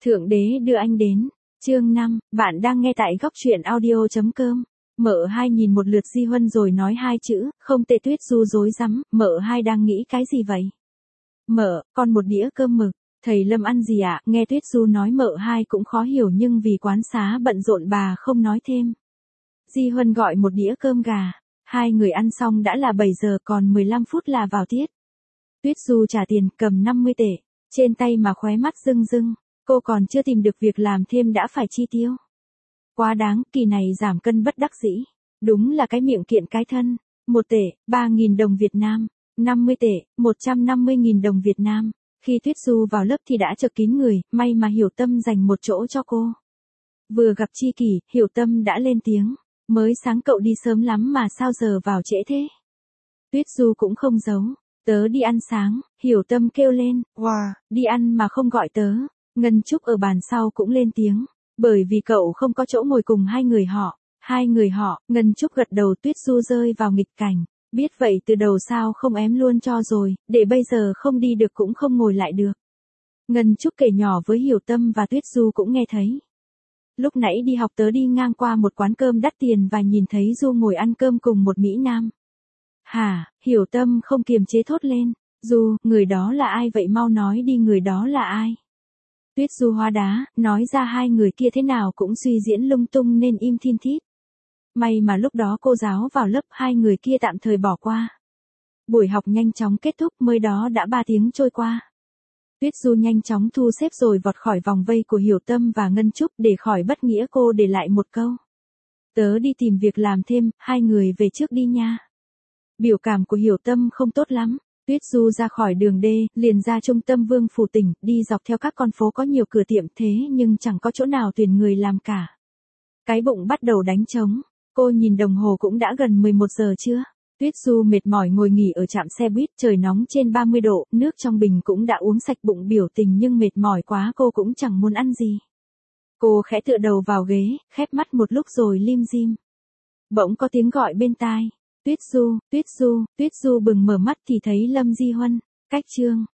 Thượng đế đưa anh đến. Chương 5, bạn đang nghe tại góc truyện audio.com. Mợ hai nhìn một lượt Di Huân rồi nói hai chữ, không tệ. Tuyết Du rối rắm, mợ hai đang nghĩ cái gì vậy? Mợ, con một đĩa cơm mực. Thầy Lâm ăn gì ạ? Nghe Tuyết Du nói mợ hai cũng khó hiểu nhưng vì quán xá bận rộn bà không nói thêm. Di Huân gọi một đĩa cơm gà. Hai người ăn xong đã là 7 giờ, còn 15 phút là vào tiết. Tuyết Du trả tiền, cầm 50 tệ. Trên tay mà khóe mắt rưng rưng. Cô còn chưa tìm được việc làm thêm đã phải chi tiêu. Quá đáng, kỳ này giảm cân bất đắc dĩ. Đúng là cái miệng kiện cái thân. 1 tệ, 3.000 đồng Việt Nam. 50 tệ, 150.000 đồng Việt Nam. Khi Tuyết Du vào lớp thì đã chật kín người, may mà Hiểu Tâm dành một chỗ cho cô. Vừa gặp tri kỷ, Hiểu Tâm đã lên tiếng. Mới sáng cậu đi sớm lắm mà sao giờ vào trễ thế? Tuyết Du cũng không giấu. Tớ đi ăn sáng, Hiểu Tâm kêu lên. Wow, đi ăn mà không gọi tớ. Ngân Trúc ở bàn sau cũng lên tiếng. Bởi vì cậu không có chỗ ngồi cùng hai người họ. Hai người họ, Ngân Trúc gật đầu. Tuyết Du rơi vào nghịch cảnh. Biết vậy từ đầu sao không ém luôn cho rồi, để bây giờ không đi được cũng không ngồi lại được. Ngân Trúc kể nhỏ với Hiểu Tâm và Tuyết Du cũng nghe thấy. Lúc nãy đi học tớ đi ngang qua một quán cơm đắt tiền và nhìn thấy Du ngồi ăn cơm cùng một Mỹ Nam. Hả? Hiểu Tâm không kiềm chế thốt lên. Du, người đó là ai vậy, mau nói đi, người đó là ai? Tuyết Du hóa đá, nói ra hai người kia thế nào cũng suy diễn lung tung nên im thin thít. May mà lúc đó cô giáo vào lớp, hai người kia tạm thời bỏ qua. Buổi học nhanh chóng kết thúc, mới đó đã 3 tiếng trôi qua. Tuyết Du nhanh chóng thu xếp rồi vọt khỏi vòng vây của Hiểu Tâm và Ngân Trúc. Để khỏi bất nghĩa cô để lại một câu. Tớ đi tìm việc làm thêm, hai người về trước đi nha. Biểu cảm của Hiểu Tâm không tốt lắm. Tuyết Du ra khỏi đường D, liền ra trung tâm Vương Phủ tỉnh, đi dọc theo các con phố có nhiều cửa tiệm thế nhưng chẳng có chỗ nào tuyển người làm cả. Cái bụng bắt đầu đánh trống. Cô nhìn đồng hồ cũng đã gần 11 giờ trưa. Tuyết Du mệt mỏi ngồi nghỉ ở trạm xe buýt, trời nóng trên 30 độ, nước trong bình cũng đã uống sạch, bụng biểu tình nhưng mệt mỏi quá cô cũng chẳng muốn ăn gì. Cô khẽ tựa đầu vào ghế, khép mắt một lúc rồi lim dim. Bỗng có tiếng gọi bên tai. Tuyết Du, Tuyết Du, Tuyết Du bừng mở mắt thì thấy Lâm Di Huân. Cách chương